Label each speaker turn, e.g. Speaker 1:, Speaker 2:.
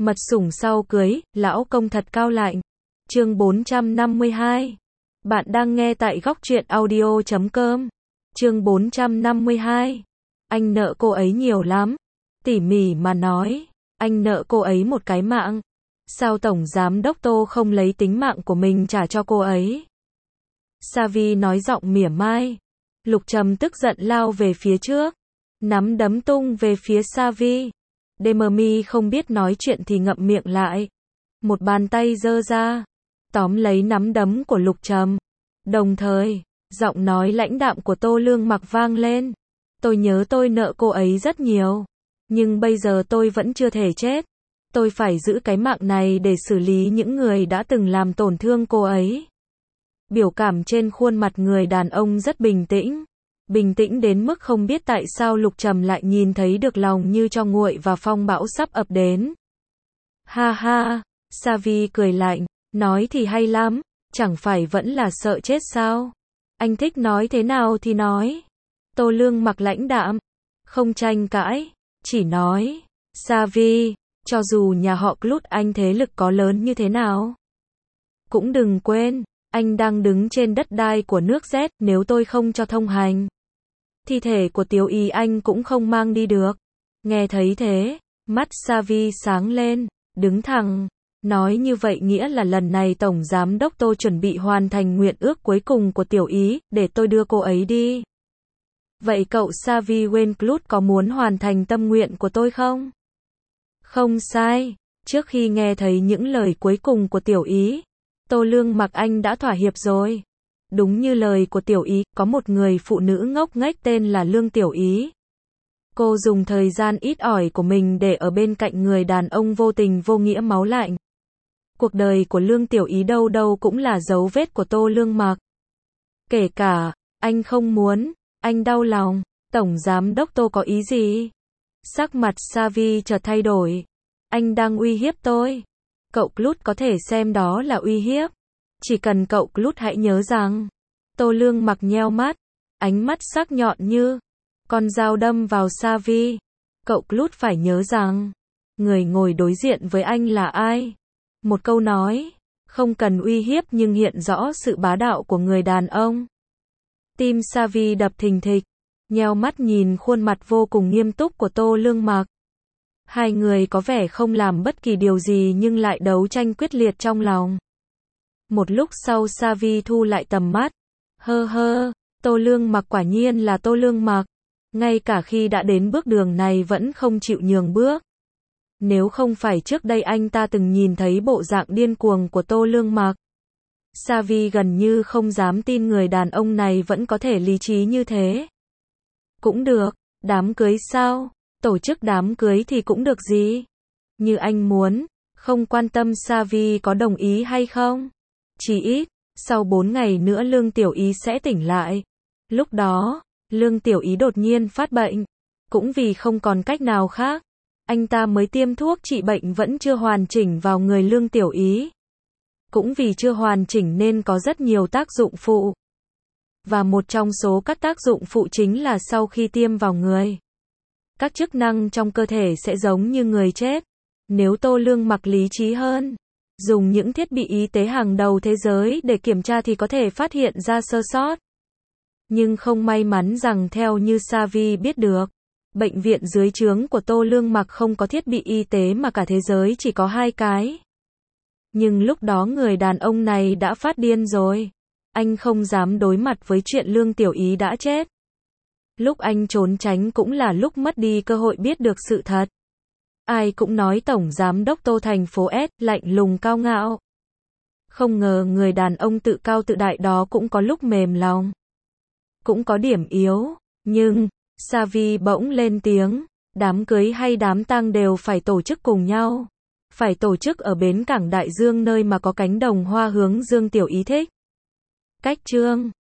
Speaker 1: Mật sủng sau cưới, lão công thật cao lạnh. Chương 452. Bạn đang nghe tại góc truyện audio.com. Chương 452. Anh nợ cô ấy nhiều lắm. Tỉ mỉ mà nói, anh nợ cô ấy một cái mạng. Sao Tổng Giám Đốc Tô không lấy tính mạng của mình trả cho cô ấy? Savi nói giọng mỉa mai. Lục Trầm tức giận lao về phía trước, nắm đấm tung về phía Savi. Demami không biết nói chuyện thì ngậm miệng lại. Một bàn tay giơ ra, tóm lấy nắm đấm của Lục Trầm. Đồng thời, giọng nói lãnh đạm của Tô Lương Mặc vang lên. Tôi nhớ tôi nợ cô ấy rất nhiều, nhưng bây giờ tôi vẫn chưa thể chết. Tôi phải giữ cái mạng này để xử lý những người đã từng làm tổn thương cô ấy. Biểu cảm trên khuôn mặt người đàn ông rất bình tĩnh. Bình tĩnh đến mức không biết tại sao Lục Trầm lại nhìn thấy được lòng như cho nguội và phong bão sắp ập đến. Ha ha, Savi cười lạnh, nói thì hay lắm, chẳng phải vẫn là sợ chết sao? Anh thích nói thế nào thì nói. Tô Lương Mặc lãnh đạm, không tranh cãi, chỉ nói, Savi, cho dù nhà họ Clut anh thế lực có lớn như thế nào, cũng đừng quên, anh đang đứng trên đất đai của nước Z, nếu tôi không cho thông hành, thi thể của Tiểu Y anh cũng không mang đi được. Nghe thấy thế, mắt Savi sáng lên, đứng thẳng, nói như vậy nghĩa là lần này Tổng Giám Đốc Tô chuẩn bị hoàn thành nguyện ước cuối cùng của Tiểu Y, để tôi đưa cô ấy đi. Vậy cậu Savi Wainclut có muốn hoàn thành tâm nguyện của tôi không? Không sai, trước khi nghe thấy những lời cuối cùng của Tiểu Y, Tô Lương Mặc anh đã thỏa hiệp rồi. Đúng như lời của Tiểu Y, có một người phụ nữ ngốc nghếch tên là Lương Tiểu Y. Cô dùng thời gian ít ỏi của mình để ở bên cạnh người đàn ông vô tình vô nghĩa máu lạnh. Cuộc đời của Lương Tiểu Y đâu đâu cũng là dấu vết của Tô Lương Mặc. Kể cả, anh không muốn, anh đau lòng, Tổng Giám Đốc Tô có ý gì? Sắc mặt Savi chợt thay đổi. Anh đang uy hiếp tôi. Cậu Clut có thể xem đó là uy hiếp. Chỉ cần cậu Clut hãy nhớ rằng. Tô Lương Mặc nheo mắt, ánh mắt sắc nhọn như con dao đâm vào Savi. Cậu Clut phải nhớ rằng, người ngồi đối diện với anh là ai? Một câu nói, không cần uy hiếp nhưng hiện rõ sự bá đạo của người đàn ông. Tim Savi đập thình thịch, nheo mắt nhìn khuôn mặt vô cùng nghiêm túc của Tô Lương Mặc. Hai người có vẻ không làm bất kỳ điều gì nhưng lại đấu tranh quyết liệt trong lòng. Một lúc sau Savi thu lại tầm mắt. Hơ hơ, Tô Lương Mặc quả nhiên là Tô Lương Mặc. Ngay cả khi đã đến bước đường này vẫn không chịu nhường bước. Nếu không phải trước đây anh ta từng nhìn thấy bộ dạng điên cuồng của Tô Lương Mặc, Savi gần như không dám tin người đàn ông này vẫn có thể lý trí như thế. Cũng được, đám cưới sao? Tổ chức đám cưới thì cũng được gì? Như anh muốn, không quan tâm Savi có đồng ý hay không. Chỉ ít, sau 4 ngày nữa Lương Tiểu Y sẽ tỉnh lại. Lúc đó, Lương Tiểu Y đột nhiên phát bệnh. Cũng vì không còn cách nào khác, anh ta mới tiêm thuốc trị bệnh vẫn chưa hoàn chỉnh vào người Lương Tiểu Y. Cũng vì chưa hoàn chỉnh nên có rất nhiều tác dụng phụ. Và một trong số các tác dụng phụ chính là sau khi tiêm vào người, các chức năng trong cơ thể sẽ giống như người chết. Nếu Tô Lương Mặc lý trí hơn, dùng những thiết bị y tế hàng đầu thế giới để kiểm tra thì có thể phát hiện ra sơ sót. Nhưng không may mắn rằng theo như Savi biết được, bệnh viện dưới trướng của Tô Lương Mặc không có thiết bị y tế mà cả thế giới chỉ có 2 cái. Nhưng lúc đó người đàn ông này đã phát điên rồi. Anh không dám đối mặt với chuyện Lương Tiểu Y đã chết. Lúc anh trốn tránh cũng là lúc mất đi cơ hội biết được sự thật. Ai cũng nói Tổng Giám Đốc Tô thành phố S lạnh lùng cao ngạo. Không ngờ người đàn ông tự cao tự đại đó cũng có lúc mềm lòng. Cũng có điểm yếu. Nhưng, Savi bỗng lên tiếng, đám cưới hay đám tang đều phải tổ chức cùng nhau. Phải tổ chức ở bến cảng Đại Dương nơi mà có cánh đồng hoa hướng Dương Tiểu Y thích. Cách chương